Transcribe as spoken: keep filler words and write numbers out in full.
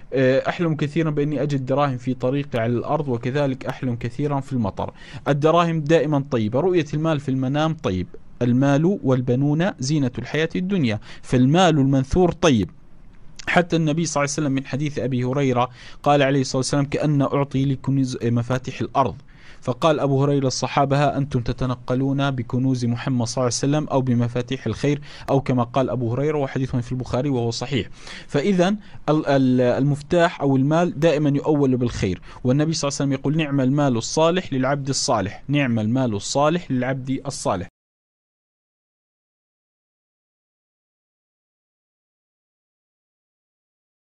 أحلم كثيرا بأني أجد دراهم في طريقي على الأرض، وكذلك أحلم كثيرا في المطر. الدراهم دائما طيبة، رؤية المال في المنام طيب. المال والبنون زينة الحياة الدنيا، فالمال المنثور طيب. حتى النبي صلى الله عليه وسلم من حديث أبي هريرة قال عليه الصلاة والسلام: كأن أعطي لكنوز مفاتيح الأرض. فقال أبو هريرة الصحابة: ها أنتم تتنقلون بكنوز محمد صلى الله عليه وسلم أو بمفاتيح الخير، أو كما قال أبو هريرة، وحديث في البخاري وهو صحيح. فإذا المفتاح أو المال دائما يؤول بالخير، والنبي صلى الله عليه وسلم يقول: نعم المال الصالح للعبد الصالح، نعم المال الصالح للعبد الصالح.